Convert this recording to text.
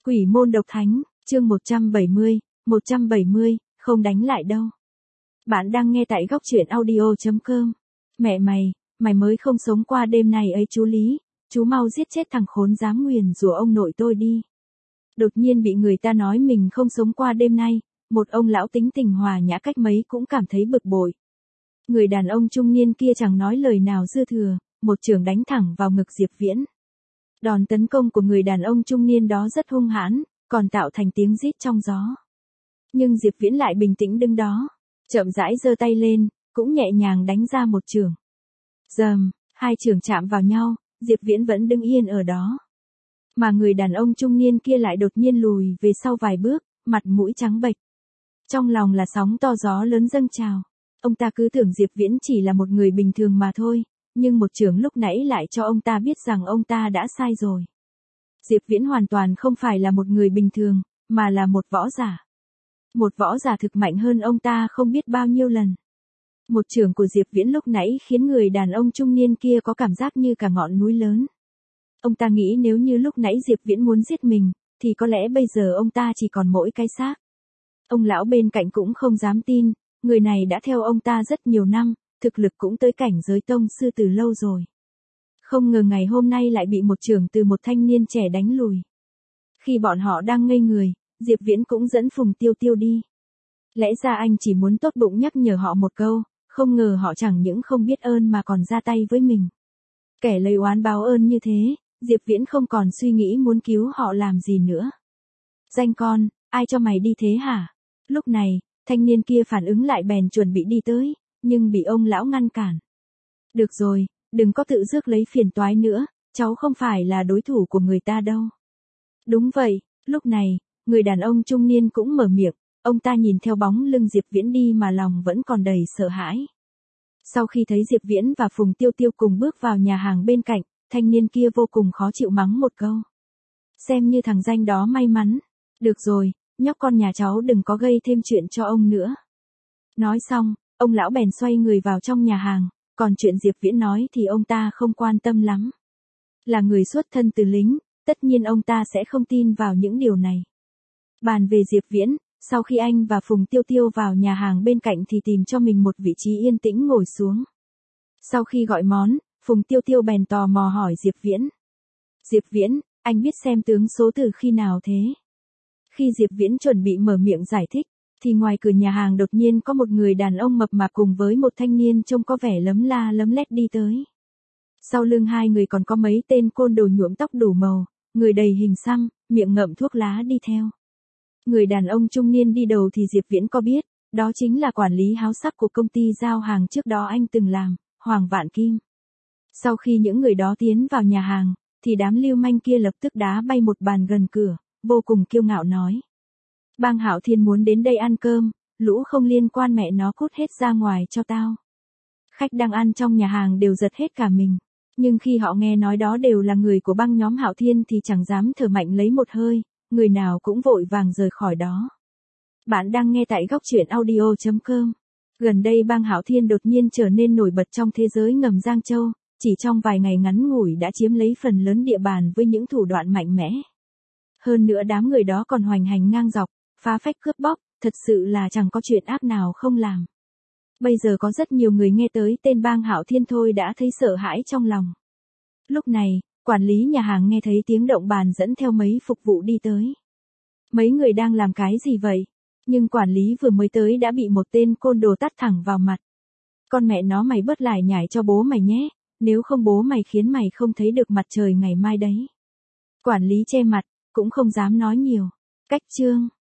Quỷ môn độc thánh, chương 170, không đánh lại đâu. Bạn đang nghe tại góc truyện audio.com. Mẹ mày mới không sống qua đêm này ấy chú Lý, chú mau giết chết thằng khốn dám nguyền rủa ông nội tôi đi. Đột nhiên bị người ta nói mình không sống qua đêm nay, một ông lão tính tình hòa nhã cách mấy cũng cảm thấy bực bội. Người đàn ông trung niên kia chẳng nói lời nào dư thừa, một chưởng đánh thẳng vào ngực Diệp Viễn. Đòn tấn công của người đàn ông trung niên đó rất hung hãn, còn tạo thành tiếng rít trong gió. Nhưng Diệp Viễn lại bình tĩnh đứng đó, chậm rãi giơ tay lên, cũng nhẹ nhàng đánh ra một chưởng. Rầm, hai chưởng chạm vào nhau, Diệp Viễn vẫn đứng yên ở đó. Mà người đàn ông trung niên kia lại đột nhiên lùi về sau vài bước, mặt mũi trắng bệch. Trong lòng là sóng to gió lớn dâng trào. Ông ta cứ tưởng Diệp Viễn chỉ là một người bình thường mà thôi, nhưng một chưởng lúc nãy lại cho ông ta biết rằng ông ta đã sai rồi. Diệp Viễn hoàn toàn không phải là một người bình thường, mà là một võ giả. Một võ giả thực mạnh hơn ông ta không biết bao nhiêu lần. Một chưởng của Diệp Viễn lúc nãy khiến người đàn ông trung niên kia có cảm giác như cả ngọn núi lớn. Ông ta nghĩ nếu như lúc nãy Diệp Viễn muốn giết mình, thì có lẽ bây giờ ông ta chỉ còn mỗi cái xác. Ông lão bên cạnh cũng không dám tin, người này đã theo ông ta rất nhiều năm, thực lực cũng tới cảnh giới tông sư từ lâu rồi. Không ngờ ngày hôm nay lại bị một chưởng từ một thanh niên trẻ đánh lùi. Khi bọn họ đang ngây người, Diệp Viễn cũng dẫn Phùng Tiêu Tiêu đi. Lẽ ra anh chỉ muốn tốt bụng nhắc nhở họ một câu, không ngờ họ chẳng những không biết ơn mà còn ra tay với mình. Kẻ lấy oán báo ơn như thế, Diệp Viễn không còn suy nghĩ muốn cứu họ làm gì nữa. Danh con, ai cho mày đi thế hả? Lúc này, thanh niên kia phản ứng lại bèn chuẩn bị đi tới, nhưng bị ông lão ngăn cản. Được rồi, đừng có tự rước lấy phiền toái nữa, cháu không phải là đối thủ của người ta đâu. Đúng vậy, lúc này, người đàn ông trung niên cũng mở miệng, ông ta nhìn theo bóng lưng Diệp Viễn đi mà lòng vẫn còn đầy sợ hãi. Sau khi thấy Diệp Viễn và Phùng Tiêu Tiêu cùng bước vào nhà hàng bên cạnh, thanh niên kia vô cùng khó chịu mắng một câu. Xem như thằng danh đó may mắn. Được rồi, nhóc con nhà cháu đừng có gây thêm chuyện cho ông nữa. Nói xong, ông lão bèn xoay người vào trong nhà hàng, còn chuyện Diệp Viễn nói thì ông ta không quan tâm lắm. Là người xuất thân từ lính, tất nhiên ông ta sẽ không tin vào những điều này. Bàn về Diệp Viễn, sau khi anh và Phùng Tiêu Tiêu vào nhà hàng bên cạnh thì tìm cho mình một vị trí yên tĩnh ngồi xuống. Sau khi gọi món, Phùng Tiêu Tiêu bèn tò mò hỏi Diệp Viễn. Diệp Viễn, anh biết xem tướng số từ khi nào thế? Khi Diệp Viễn chuẩn bị mở miệng giải thích, thì ngoài cửa nhà hàng đột nhiên có một người đàn ông mập mạp cùng với một thanh niên trông có vẻ lấm la lấm lét đi tới. Sau lưng hai người còn có mấy tên côn đồ nhuộm tóc đủ màu, người đầy hình xăm, miệng ngậm thuốc lá đi theo. Người đàn ông trung niên đi đầu thì Diệp Viễn có biết, đó chính là quản lý háo sắc của công ty giao hàng trước đó anh từng làm, Hoàng Vạn Kim. Sau khi những người đó tiến vào nhà hàng, thì đám lưu manh kia lập tức đá bay một bàn gần cửa, vô cùng kiêu ngạo nói. Bang Hạo Thiên muốn đến đây ăn cơm, lũ không liên quan mẹ nó cút hết ra ngoài cho tao. Khách đang ăn trong nhà hàng đều giật hết cả mình, nhưng khi họ nghe nói đó đều là người của băng nhóm Hạo Thiên thì chẳng dám thở mạnh lấy một hơi, người nào cũng vội vàng rời khỏi đó. Bạn đang nghe tại góc truyện audio.com. Gần đây bang Hạo Thiên đột nhiên trở nên nổi bật trong thế giới ngầm Giang Châu, chỉ trong vài ngày ngắn ngủi đã chiếm lấy phần lớn địa bàn với những thủ đoạn mạnh mẽ. Hơn nữa đám người đó còn hoành hành ngang dọc, phá phách cướp bóc, thật sự là chẳng có chuyện ác nào không làm. Bây giờ có rất nhiều người nghe tới tên bang Hạo Thiên thôi đã thấy sợ hãi trong lòng. Lúc này, quản lý nhà hàng nghe thấy tiếng động bàn dẫn theo mấy phục vụ đi tới. Mấy người đang làm cái gì vậy? Nhưng quản lý vừa mới tới đã bị một tên côn đồ tát thẳng vào mặt. Con mẹ nó mày bớt lải nhải cho bố mày nhé, nếu không bố mày khiến mày không thấy được mặt trời ngày mai đấy. Quản lý che mặt, cũng không dám nói nhiều. Cách chương.